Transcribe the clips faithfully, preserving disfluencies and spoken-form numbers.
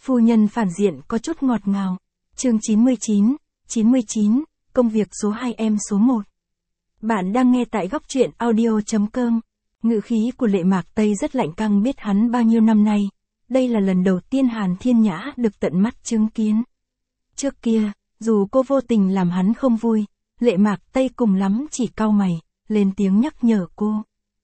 Phu nhân phản diện có chút ngọt ngào. Chương chín mươi chín, chín mươi chín, công việc số hai em số một. Bạn đang nghe tại góc truyện audio.com. Ngữ khí của Lệ Mạc Tây rất lạnh căng, biết hắn bao nhiêu năm nay. Đây là lần đầu tiên Hàn Thiên Nhã được tận mắt chứng kiến. Trước kia, dù cô vô tình làm hắn không vui, Lệ Mạc Tây cùng lắm chỉ cau mày, lên tiếng nhắc nhở cô.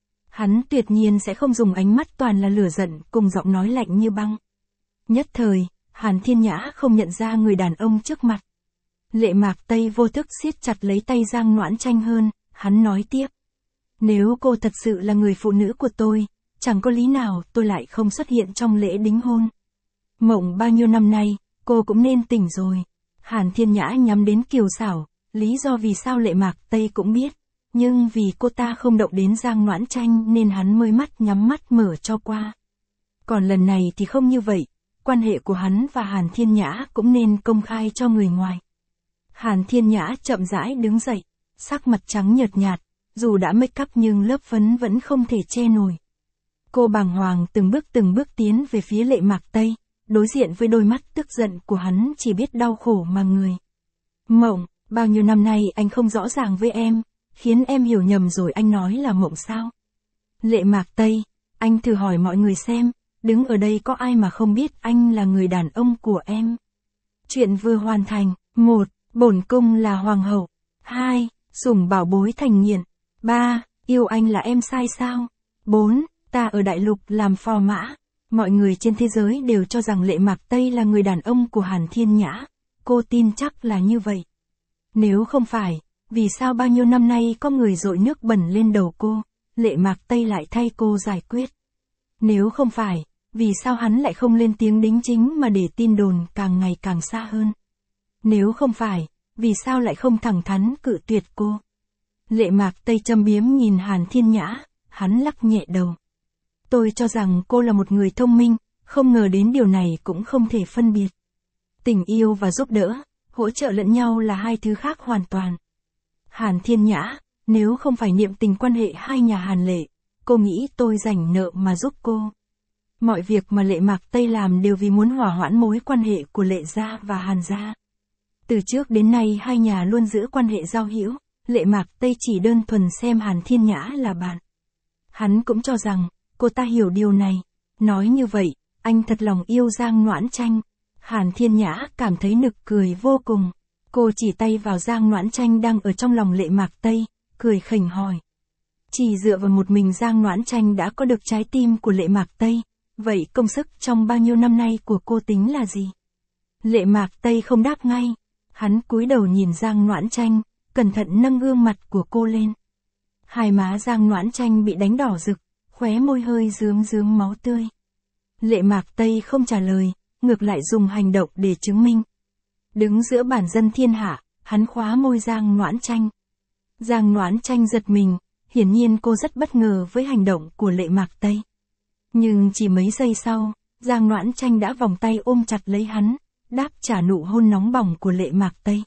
Hắn tuyệt nhiên sẽ không dùng ánh mắt toàn là lửa giận cùng giọng nói lạnh như băng. Nhất thời, Hàn Thiên Nhã không nhận ra người đàn ông trước mặt. Lệ Mạc Tây vô thức siết chặt lấy tay Giang Noãn Tranh hơn, hắn nói tiếp. Nếu cô thật sự là người phụ nữ của tôi, chẳng có lý nào tôi lại không xuất hiện trong lễ đính hôn. Mộng bao nhiêu năm nay, cô cũng nên tỉnh rồi. Hàn Thiên Nhã nhắm đến Kiều Xảo, lý do vì sao Lệ Mạc Tây cũng biết. Nhưng vì cô ta không động đến Giang Noãn Tranh nên hắn mới mắt nhắm mắt mở cho qua. Còn lần này thì không như vậy, quan hệ của hắn và Hàn Thiên Nhã cũng nên công khai cho người ngoài. Hàn Thiên Nhã chậm rãi đứng dậy, sắc mặt trắng nhợt nhạt, dù đã make up nhưng lớp phấn vẫn không thể che nổi. Cô bàng hoàng từng bước từng bước tiến về phía Lệ Mạc Tây, đối diện với đôi mắt tức giận của hắn chỉ biết đau khổ mà người. Mộng, bao nhiêu năm nay anh không rõ ràng với em, khiến em hiểu nhầm rồi anh nói là mộng sao? Lệ Mạc Tây, anh thử hỏi mọi người xem, đứng ở đây có ai mà không biết anh là người đàn ông của em? Chuyện vừa hoàn thành. Một. Bổn cung là hoàng hậu. Hai. Sủng bảo bối thành nghiện. Ba. Yêu anh là em sai sao? Bốn. Ta ở đại lục làm phò mã. Mọi người trên thế giới đều cho rằng Lệ Mạc Tây là người đàn ông của Hàn Thiên Nhã. Cô tin chắc là như vậy. Nếu không phải, vì sao bao nhiêu năm nay có người dội nước bẩn lên đầu cô, Lệ Mạc Tây lại thay cô giải quyết? Nếu không phải, vì sao hắn lại không lên tiếng đính chính mà để tin đồn càng ngày càng xa hơn? Nếu không phải, vì sao lại không thẳng thắn cự tuyệt cô? Lệ Mạc Tây châm biếm nhìn Hàn Thiên Nhã, hắn lắc nhẹ đầu. Tôi cho rằng cô là một người thông minh, không ngờ đến điều này cũng không thể phân biệt. Tình yêu và giúp đỡ, hỗ trợ lẫn nhau là hai thứ khác hoàn toàn. Hàn Thiên Nhã, nếu không phải niệm tình quan hệ hai nhà Hàn Lệ, cô nghĩ tôi rảnh nợ mà giúp cô. Mọi việc mà Lệ Mạc Tây làm đều vì muốn hòa hoãn mối quan hệ của Lệ gia và Hàn gia. Từ trước đến nay hai nhà luôn giữ quan hệ giao hữu, Lệ Mạc Tây chỉ đơn thuần xem Hàn Thiên Nhã là bạn. Hắn cũng cho rằng, cô ta hiểu điều này. Nói như vậy, anh thật lòng yêu Giang Noãn Tranh. Hàn Thiên Nhã cảm thấy nực cười vô cùng. Cô chỉ tay vào Giang Noãn Tranh đang ở trong lòng Lệ Mạc Tây, cười khỉnh hỏi. Chỉ dựa vào một mình Giang Noãn Tranh đã có được trái tim của Lệ Mạc Tây, vậy công sức trong bao nhiêu năm nay của cô tính là gì? Lệ Mạc Tây không đáp ngay, hắn cúi đầu nhìn Giang Noãn Tranh, cẩn thận nâng gương mặt của cô lên. Hai má Giang Noãn Tranh bị đánh đỏ rực, khóe môi hơi rướm rướm máu tươi. Lệ Mạc Tây không trả lời, ngược lại dùng hành động để chứng minh. Đứng giữa bản dân thiên hạ, hắn khóa môi Giang Noãn Tranh. Giang Noãn Tranh giật mình, hiển nhiên cô rất bất ngờ với hành động của Lệ Mạc Tây. Nhưng chỉ mấy giây sau, Giang Noãn Tranh đã vòng tay ôm chặt lấy hắn, đáp trả nụ hôn nóng bỏng của Lệ Mạc Tây.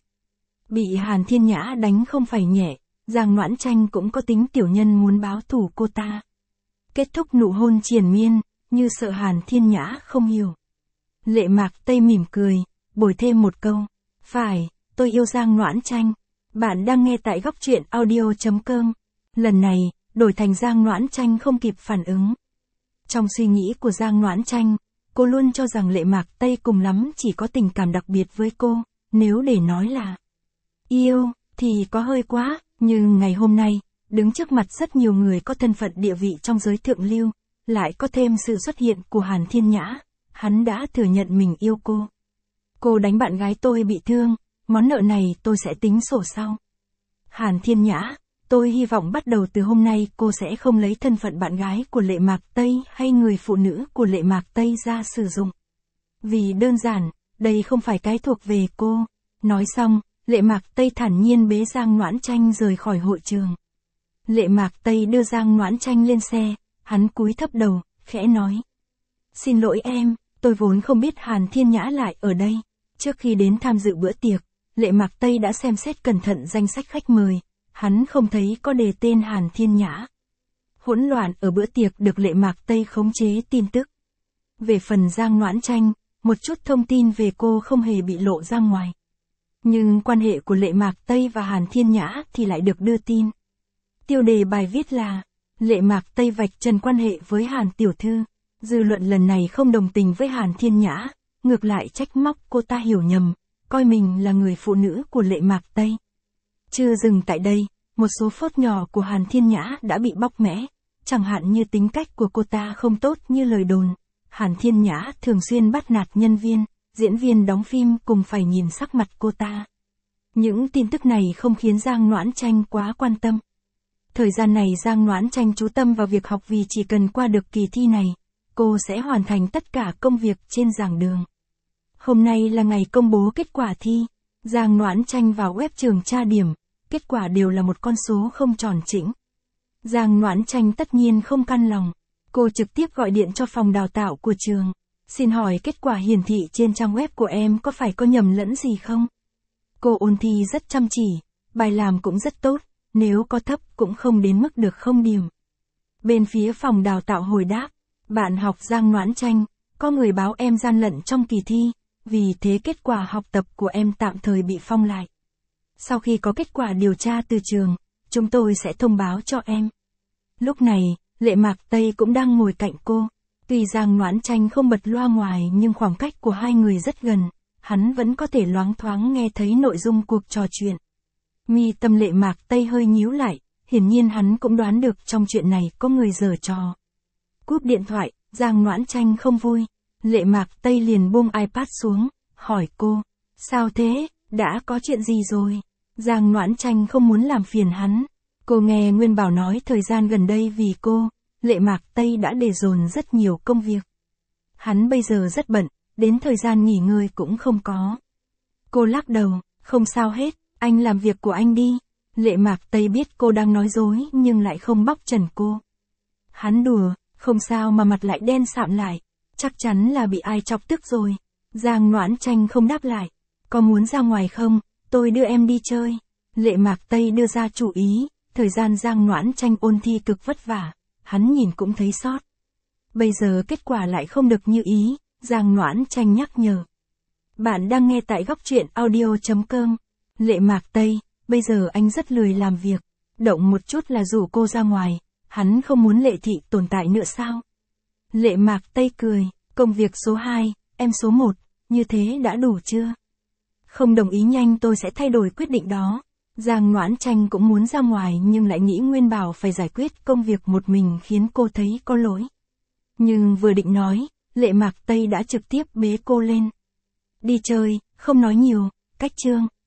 Bị Hàn Thiên Nhã đánh không phải nhẹ, Giang Noãn Tranh cũng có tính tiểu nhân muốn báo thù cô ta. Kết thúc nụ hôn triền miên, như sợ Hàn Thiên Nhã không hiểu. Lệ Mạc Tây mỉm cười, bồi thêm một câu. Phải, tôi yêu Giang Noãn Tranh. Bạn đang nghe tại góc truyện audio.com. Lần này, đổi thành Giang Noãn Tranh không kịp phản ứng. Trong suy nghĩ của Giang Noãn Tranh, cô luôn cho rằng Lệ Mạc Tây cùng lắm chỉ có tình cảm đặc biệt với cô, nếu để nói là yêu, thì có hơi quá, nhưng ngày hôm nay, đứng trước mặt rất nhiều người có thân phận địa vị trong giới thượng lưu, lại có thêm sự xuất hiện của Hàn Thiên Nhã, hắn đã thừa nhận mình yêu cô. Cô đánh bạn gái tôi bị thương, món nợ này tôi sẽ tính sổ sau. Hàn Thiên Nhã, tôi hy vọng bắt đầu từ hôm nay cô sẽ không lấy thân phận bạn gái của Lệ Mạc Tây hay người phụ nữ của Lệ Mạc Tây ra sử dụng. Vì đơn giản, đây không phải cái thuộc về cô. Nói xong, Lệ Mạc Tây thản nhiên bế Giang Noãn Tranh rời khỏi hội trường. Lệ Mạc Tây đưa Giang Noãn Tranh lên xe, hắn cúi thấp đầu, khẽ nói. Xin lỗi em, tôi vốn không biết Hàn Thiên Nhã lại ở đây. Trước khi đến tham dự bữa tiệc, Lệ Mạc Tây đã xem xét cẩn thận danh sách khách mời. Hắn không thấy có đề tên Hàn Thiên Nhã. Hỗn loạn ở bữa tiệc được Lệ Mạc Tây khống chế tin tức. Về phần Giang Noãn Tranh, một chút thông tin về cô không hề bị lộ ra ngoài. Nhưng quan hệ của Lệ Mạc Tây và Hàn Thiên Nhã thì lại được đưa tin. Tiêu đề bài viết là Lệ Mạc Tây vạch trần quan hệ với Hàn tiểu thư. Dư luận lần này không đồng tình với Hàn Thiên Nhã, ngược lại trách móc cô ta hiểu nhầm, coi mình là người phụ nữ của Lệ Mạc Tây. Chưa dừng tại đây, một số phốt nhỏ của Hàn Thiên Nhã đã bị bóc mẽ, chẳng hạn như tính cách của cô ta không tốt như lời đồn. Hàn Thiên Nhã thường xuyên bắt nạt nhân viên, diễn viên đóng phim cùng phải nhìn sắc mặt cô ta. Những tin tức này không khiến Giang Noãn Tranh quá quan tâm. Thời gian này Giang Noãn Tranh chú tâm vào việc học vì chỉ cần qua được kỳ thi này, cô sẽ hoàn thành tất cả công việc trên giảng đường. Hôm nay là ngày công bố kết quả thi. Giang Noãn Tranh vào web trường tra điểm, kết quả đều là một con số không tròn chỉnh. Giang Noãn Tranh tất nhiên không căn lòng. Cô trực tiếp gọi điện cho phòng đào tạo của trường. Xin hỏi kết quả hiển thị trên trang web của em có phải có nhầm lẫn gì không? Cô ôn thi rất chăm chỉ, bài làm cũng rất tốt, nếu có thấp cũng không đến mức được không điểm. Bên phía phòng đào tạo hồi đáp, bạn học Giang Noãn Tranh, có người báo em gian lận trong kỳ thi, vì thế kết quả học tập của em tạm thời bị phong lại. Sau khi có kết quả điều tra từ trường, chúng tôi sẽ thông báo cho em. Lúc này, Lệ Mạc Tây cũng đang ngồi cạnh cô. Tuy Giang Noãn Tranh không bật loa ngoài nhưng khoảng cách của hai người rất gần, hắn vẫn có thể loáng thoáng nghe thấy nội dung cuộc trò chuyện. Mi tâm Lệ Mạc Tây hơi nhíu lại, hiển nhiên hắn cũng đoán được trong chuyện này có người giở trò. Cúp điện thoại, Giang Noãn Tranh không vui. Lệ Mạc Tây liền buông iPad xuống, hỏi cô, sao thế, đã có chuyện gì rồi? Giang Noãn Tranh không muốn làm phiền hắn. Cô nghe Nguyên Bảo nói thời gian gần đây vì cô, Lệ Mạc Tây đã để dồn rất nhiều công việc. Hắn bây giờ rất bận, đến thời gian nghỉ ngơi cũng không có. Cô lắc đầu, không sao hết, anh làm việc của anh đi. Lệ Mạc Tây biết cô đang nói dối nhưng lại không bóc trần cô. Hắn đùa, không sao mà mặt lại đen sạm lại, chắc chắn là bị ai chọc tức rồi. Giang Noãn Tranh không đáp lại, có muốn ra ngoài không, tôi đưa em đi chơi. Lệ Mạc Tây đưa ra chủ ý, thời gian Giang Noãn Tranh ôn thi cực vất vả, hắn nhìn cũng thấy sót. Bây giờ kết quả lại không được như ý, Giang Noãn Tranh nhắc nhở. Bạn đang nghe tại góc truyện audio chấm com. Lệ Mạc Tây, bây giờ anh rất lười làm việc, động một chút là rủ cô ra ngoài, hắn không muốn Lệ thị tồn tại nữa sao? Lệ Mạc Tây cười, công việc số hai, em số một, như thế đã đủ chưa? Không đồng ý nhanh tôi sẽ thay đổi quyết định đó. Giang Noãn Tranh cũng muốn ra ngoài nhưng lại nghĩ Nguyên Bảo phải giải quyết công việc một mình khiến cô thấy có lỗi. Nhưng vừa định nói, Lệ Mạc Tây đã trực tiếp bế cô lên. Đi chơi, không nói nhiều, cách chương.